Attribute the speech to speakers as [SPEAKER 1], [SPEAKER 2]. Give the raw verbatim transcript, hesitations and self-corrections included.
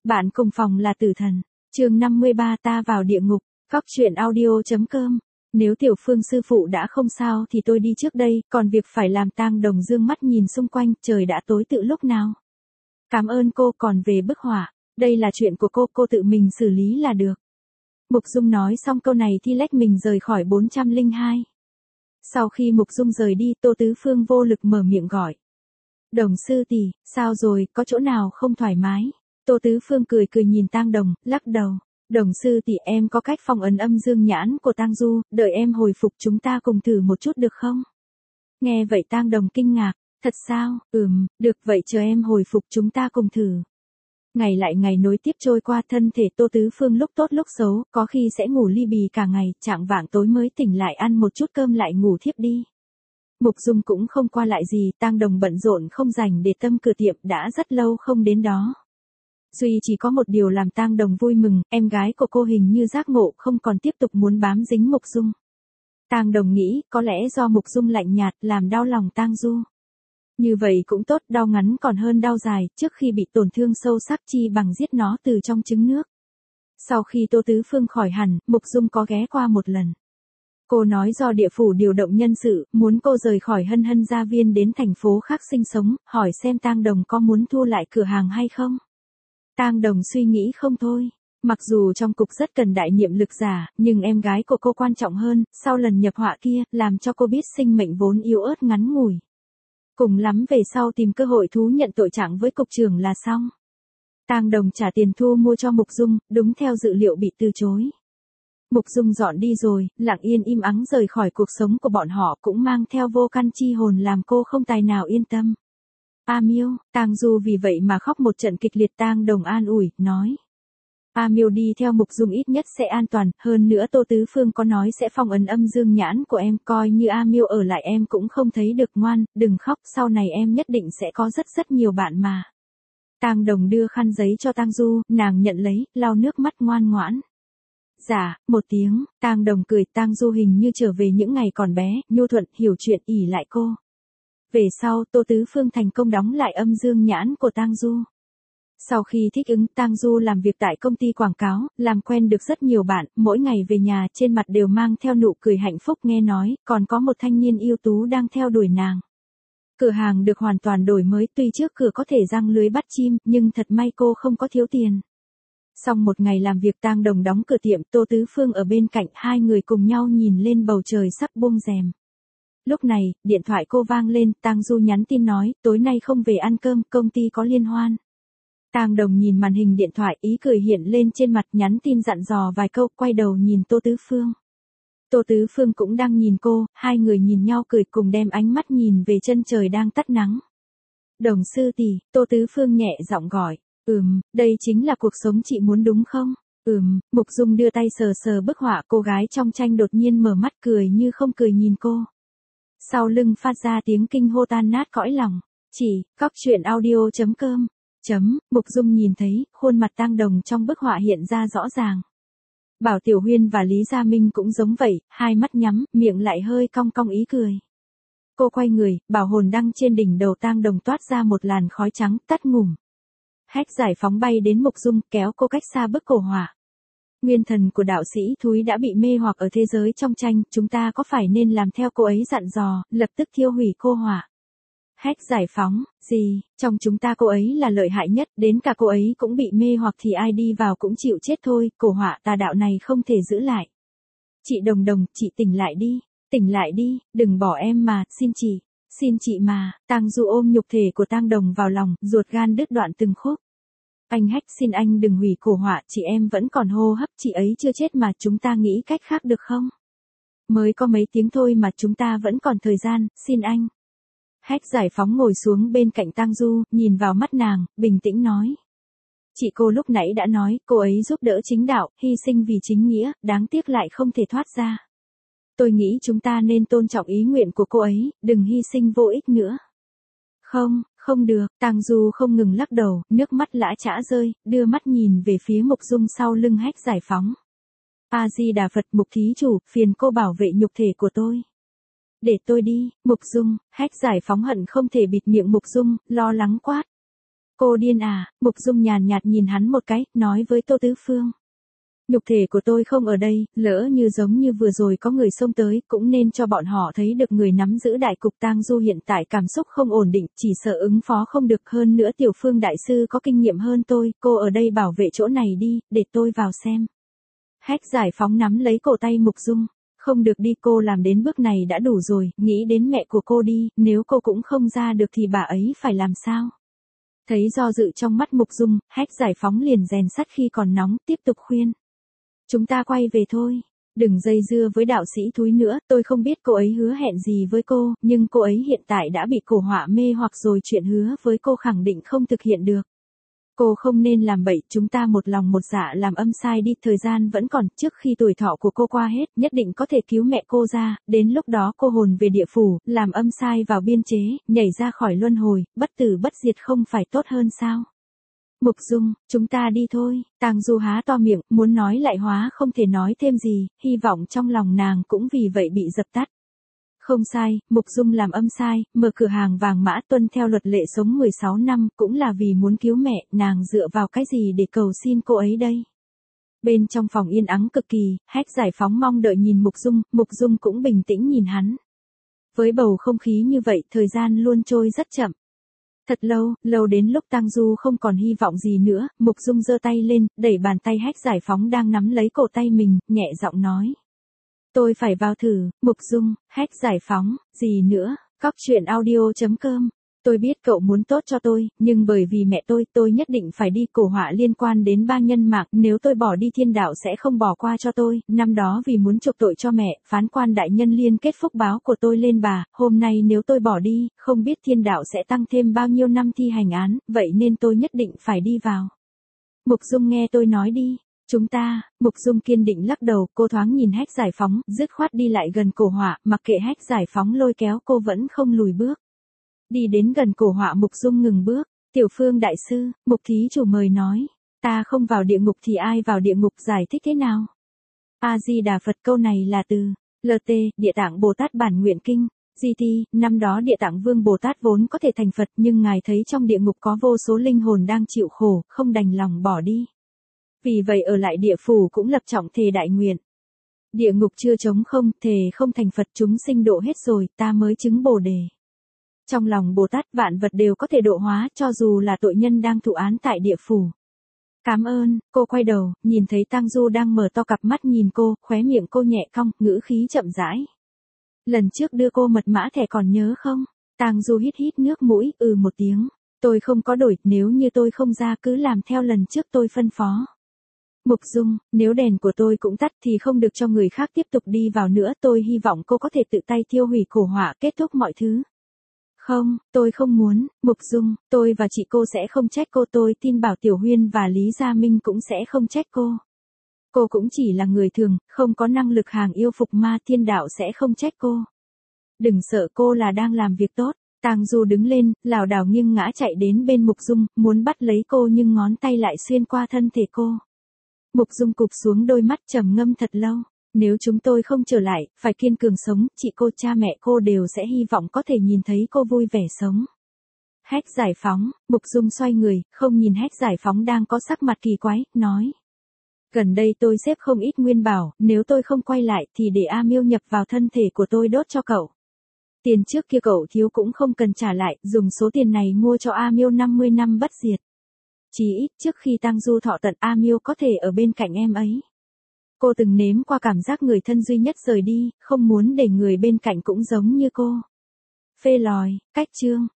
[SPEAKER 1] Bạn cùng phòng là tử thần. Chương năm mươi ba ta vào địa ngục. Cóc truyện audio chấm com. Nếu Tiểu Phương sư phụ đã không sao thì tôi đi trước đây, còn việc phải làm tang đồng dương mắt nhìn xung quanh, trời đã tối từ lúc nào. Cảm ơn cô, còn về bức họa, đây là chuyện của cô, cô tự mình xử lý là được. Mục Dung nói xong câu này thì lách mình rời khỏi bốn trăm lẻ hai. Sau khi Mục Dung rời đi, Tô Tứ Phương vô lực mở miệng gọi. Đồng sư tỷ, sao rồi, có chỗ nào không thoải mái? Tô Tứ Phương cười cười nhìn tang đồng, lắc đầu. Đồng sư tỷ, em có cách phong ấn âm dương nhãn của tang du, đợi em hồi phục chúng ta cùng thử một chút được không? Nghe vậy tang đồng kinh ngạc, thật sao? Ừm, được, vậy chờ em hồi phục chúng ta cùng thử. Ngày lại ngày nối tiếp trôi qua, thân thể Tô Tứ Phương lúc tốt lúc xấu, có khi sẽ ngủ li bì cả ngày, chạng vạng tối mới tỉnh lại ăn một chút cơm lại ngủ thiếp đi. Mục Dung cũng không qua lại gì, tang đồng bận rộn không rảnh để tâm cửa tiệm, đã rất lâu không đến đó. Duy chỉ có một điều làm tang đồng vui mừng, em gái của cô hình như giác ngộ không còn tiếp tục muốn bám dính Mục Dung. Tang đồng nghĩ, có lẽ do Mục Dung lạnh nhạt làm đau lòng tang du. Như vậy cũng tốt, đau ngắn còn hơn đau dài, trước khi bị tổn thương sâu sắc chi bằng giết nó từ trong trứng nước. Sau khi Tô Tứ Phương khỏi hẳn, Mục Dung có ghé qua một lần. Cô nói do địa phủ điều động nhân sự, muốn cô rời khỏi Hân Hân Gia Viên đến thành phố khác sinh sống, hỏi xem tang đồng có muốn thu lại cửa hàng hay không. Tang đồng suy nghĩ không thôi. Mặc dù trong cục rất cần đại niệm lực giả, nhưng em gái của cô quan trọng hơn, sau lần nhập họa kia, làm cho cô biết sinh mệnh vốn yếu ớt ngắn ngủi. Cùng lắm về sau tìm cơ hội thú nhận tội trạng với cục trưởng là xong. Tang đồng trả tiền thu mua cho Mục Dung, đúng theo dự liệu bị từ chối. Mục Dung dọn đi rồi, lặng yên im ắng rời khỏi cuộc sống của bọn họ, cũng mang theo vô căn chi hồn làm cô không tài nào yên tâm. A Miêu, tang du vì vậy mà khóc một trận kịch liệt. Tang đồng an ủi, nói. A Miêu đi theo Mục Dung ít nhất sẽ an toàn, hơn nữa Tô Tứ Phương có nói sẽ phong ấn âm dương nhãn của em, coi như A Miêu ở lại em cũng không thấy được, ngoan, đừng khóc, sau này em nhất định sẽ có rất rất nhiều bạn mà. Tang đồng đưa khăn giấy cho tang du, nàng nhận lấy, lau nước mắt ngoan ngoãn. Dạ, một tiếng, tang đồng cười, tang du hình như trở về những ngày còn bé, nhu thuận, hiểu chuyện, ỷ lại cô. Về sau, Tô Tứ Phương thành công đóng lại âm dương nhãn của tang du. Sau khi thích ứng, tang du làm việc tại công ty quảng cáo, làm quen được rất nhiều bạn, mỗi ngày về nhà trên mặt đều mang theo nụ cười hạnh phúc, nghe nói, còn có một thanh niên ưu tú đang theo đuổi nàng. Cửa hàng được hoàn toàn đổi mới, tuy trước cửa có thể giăng lưới bắt chim, nhưng thật may cô không có thiếu tiền. Sau một ngày làm việc, tang đồng đóng cửa tiệm, Tô Tứ Phương ở bên cạnh, hai người cùng nhau nhìn lên bầu trời sắp buông rèm. Lúc này, điện thoại cô vang lên, tang du nhắn tin nói, tối nay không về ăn cơm, công ty có liên hoan. Tang đồng nhìn màn hình điện thoại, ý cười hiện lên trên mặt, nhắn tin dặn dò vài câu, quay đầu nhìn Tô Tứ Phương. Tô Tứ Phương cũng đang nhìn cô, hai người nhìn nhau cười, cùng đem ánh mắt nhìn về chân trời đang tắt nắng. Đồng sư tỷ, Tô Tứ Phương nhẹ giọng gọi. Ừm, đây chính là cuộc sống chị muốn đúng không? Ừm, Mục Dung đưa tay sờ sờ bức họa, cô gái trong tranh đột nhiên mở mắt cười như không cười nhìn cô. Sau lưng phát ra tiếng kinh hô tan nát cõi lòng. Chỉ, cóc truyện audio chấm com. Chấm, Mục Dung nhìn thấy, khuôn mặt tang đồng trong bức họa hiện ra rõ ràng. Bảo Tiểu Huyên và Lý Gia Minh cũng giống vậy, hai mắt nhắm, miệng lại hơi cong cong ý cười. Cô quay người, bảo hồn đăng trên đỉnh đầu tang đồng toát ra một làn khói trắng, tắt ngủm. Hách giải phóng bay đến Mục Dung, kéo cô cách xa bức cổ họa. Nguyên thần của đạo sĩ thúi đã bị mê hoặc ở thế giới trong tranh, chúng ta có phải nên làm theo cô ấy dặn dò, lập tức thiêu hủy cô họa. Hách giải phóng, gì, trong chúng ta cô ấy là lợi hại nhất, đến cả cô ấy cũng bị mê hoặc thì ai đi vào cũng chịu chết thôi, cổ họa tà đạo này không thể giữ lại. Chị Đồng Đồng, chị tỉnh lại đi, tỉnh lại đi, đừng bỏ em mà, xin chị, xin chị mà. Tang du ôm nhục thể của tang đồng vào lòng, ruột gan đứt đoạn từng khúc. Anh Hách, xin anh đừng hủy cổ họa, chị em vẫn còn hô hấp, chị ấy chưa chết mà, chúng ta nghĩ cách khác được không? Mới có mấy tiếng thôi mà, chúng ta vẫn còn thời gian, xin anh. Hách giải phóng ngồi xuống bên cạnh tang du, nhìn vào mắt nàng, bình tĩnh nói. Chị cô lúc nãy đã nói, cô ấy giúp đỡ chính đạo, hy sinh vì chính nghĩa, đáng tiếc lại không thể thoát ra. Tôi nghĩ chúng ta nên tôn trọng ý nguyện của cô ấy, đừng hy sinh vô ích nữa. Không, không được, tang du không ngừng lắc đầu, nước mắt lã chã rơi, đưa mắt nhìn về phía Mục Dung sau lưng Hách giải phóng. A Di Đà Phật, Mục thí chủ, phiền cô bảo vệ nhục thể của tôi. Để tôi đi, Mục Dung. Hách giải phóng hận không thể bịt miệng Mục Dung, lo lắng quát. Cô điên à, Mục Dung nhàn nhạt nhìn hắn một cái, nói với Tô Tứ Phương. Nhục thể của tôi không ở đây, lỡ như giống như vừa rồi có người xông tới, cũng nên cho bọn họ thấy được người nắm giữ đại cục. Tang Du hiện tại cảm xúc không ổn định, chỉ sợ ứng phó không được, hơn nữa Tiểu Phương đại sư có kinh nghiệm hơn tôi, cô ở đây bảo vệ chỗ này đi, để tôi vào xem. Hách Giải Phóng nắm lấy cổ tay Mục Dung. Không được đi, cô làm đến bước này đã đủ rồi, nghĩ đến mẹ của cô đi, nếu cô cũng không ra được thì bà ấy phải làm sao? Thấy do dự trong mắt Mục Dung, Hách Giải Phóng liền rèn sắt khi còn nóng, tiếp tục khuyên. Chúng ta quay về thôi, đừng dây dưa với đạo sĩ thúi nữa, tôi không biết cô ấy hứa hẹn gì với cô, nhưng cô ấy hiện tại đã bị cổ họa mê hoặc rồi, chuyện hứa với cô khẳng định không thực hiện được. Cô không nên làm bậy, chúng ta một lòng một dạ làm âm sai đi, thời gian vẫn còn, trước khi tuổi thọ của cô qua hết, nhất định có thể cứu mẹ cô ra, đến lúc đó cô hồn về địa phủ, làm âm sai vào biên chế, nhảy ra khỏi luân hồi, bất tử bất diệt không phải tốt hơn sao? Mục Dung, chúng ta đi thôi. Tang Du há to miệng, muốn nói lại hóa không thể nói thêm gì, hy vọng trong lòng nàng cũng vì vậy bị dập tắt. Không sai, Mục Dung làm âm sai, mở cửa hàng vàng mã tuân theo luật lệ sống mười sáu năm, cũng là vì muốn cứu mẹ, nàng dựa vào cái gì để cầu xin cô ấy đây? Bên trong phòng yên ắng cực kỳ, Hách Giải Phóng mong đợi nhìn Mục Dung, Mục Dung cũng bình tĩnh nhìn hắn. Với bầu không khí như vậy, thời gian luôn trôi rất chậm. Thật lâu, lâu đến lúc Tang Du không còn hy vọng gì nữa, Mục Dung giơ tay lên, đẩy bàn tay Hách Giải Phóng đang nắm lấy cổ tay mình, nhẹ giọng nói. Tôi phải vào thử. Mục Dung, Hách Giải Phóng, gì nữa, cóc truyện audio chấm com. Tôi biết cậu muốn tốt cho tôi, nhưng bởi vì mẹ tôi, tôi nhất định phải đi, cổ họa liên quan đến ba nhân mạc, nếu tôi bỏ đi thiên đạo sẽ không bỏ qua cho tôi, năm đó vì muốn chuộc tội cho mẹ, phán quan đại nhân liên kết phúc báo của tôi lên bà, hôm nay nếu tôi bỏ đi, không biết thiên đạo sẽ tăng thêm bao nhiêu năm thi hành án, vậy nên tôi nhất định phải đi vào. Mục Dung nghe tôi nói đi. Chúng ta, Mục Dung kiên định lắc đầu, cô thoáng nhìn Hách Giải Phóng, dứt khoát đi lại gần cổ họa, mặc kệ Hách Giải Phóng lôi kéo cô vẫn không lùi bước. Đi đến gần cổ họa, Mục Dung ngừng bước. Tiểu Phương đại sư, Mục thí chủ mời nói, ta không vào địa ngục thì ai vào địa ngục, giải thích thế nào? A Di Đà Phật, câu này là từ lờ tê, Địa Tạng Bồ Tát Bản Nguyện Kinh. giê tê, năm đó Địa Tạng Vương Bồ Tát vốn có thể thành Phật, nhưng ngài thấy trong địa ngục có vô số linh hồn đang chịu khổ, không đành lòng bỏ đi. Vì vậy ở lại địa phủ cũng lập trọng thề đại nguyện. Địa ngục chưa trống không, thề không thành Phật, chúng sinh độ hết rồi, ta mới chứng Bồ đề. Trong lòng Bồ Tát vạn vật đều có thể độ hóa, cho dù là tội nhân đang thụ án tại địa phủ. Cảm ơn, cô quay đầu, nhìn thấy Tang Du đang mở to cặp mắt nhìn cô, khóe miệng cô nhẹ cong, ngữ khí chậm rãi. Lần trước đưa cô mật mã thẻ còn nhớ không? Tang Du hít hít nước mũi, ừ một tiếng. Tôi không có đổi, nếu như tôi không ra cứ làm theo lần trước tôi phân phó. Mục Dung, nếu đèn của tôi cũng tắt thì không được cho người khác tiếp tục đi vào nữa, tôi hy vọng cô có thể tự tay tiêu hủy cổ họa, kết thúc mọi thứ. Không, tôi không muốn. Mục Dung, tôi và chị cô sẽ không trách cô, tôi tin Bảo Tiểu Huyên và Lý Gia Minh cũng sẽ không trách cô. Cô cũng chỉ là người thường, không có năng lực hàng yêu phục ma, thiên đạo sẽ không trách cô. Đừng sợ, cô là đang làm việc tốt. Tang Du đứng lên, lảo đảo nghiêng ngã chạy đến bên Mục Dung, muốn bắt lấy cô nhưng ngón tay lại xuyên qua thân thể cô. Mục Dung cụp xuống đôi mắt, trầm ngâm thật lâu. Nếu chúng tôi không trở lại, phải kiên cường sống, chị cô, cha mẹ cô đều sẽ hy vọng có thể nhìn thấy cô vui vẻ sống. Hách Giải Phóng, Mục Dung xoay người, không nhìn Hách Giải Phóng đang có sắc mặt kỳ quái, nói. Gần đây tôi xếp không ít nguyên bảo, nếu tôi không quay lại thì để A Miêu nhập vào thân thể của tôi đốt cho cậu. Tiền trước kia cậu thiếu cũng không cần trả lại, dùng số tiền này mua cho A Miêu năm mươi năm bất diệt. Chỉ ít trước khi Tang Du thọ tận, A Miêu có thể ở bên cạnh em ấy. Cô từng nếm qua cảm giác người thân duy nhất rời đi, không muốn để người bên cạnh cũng giống như cô. Phê lòi, cách chương.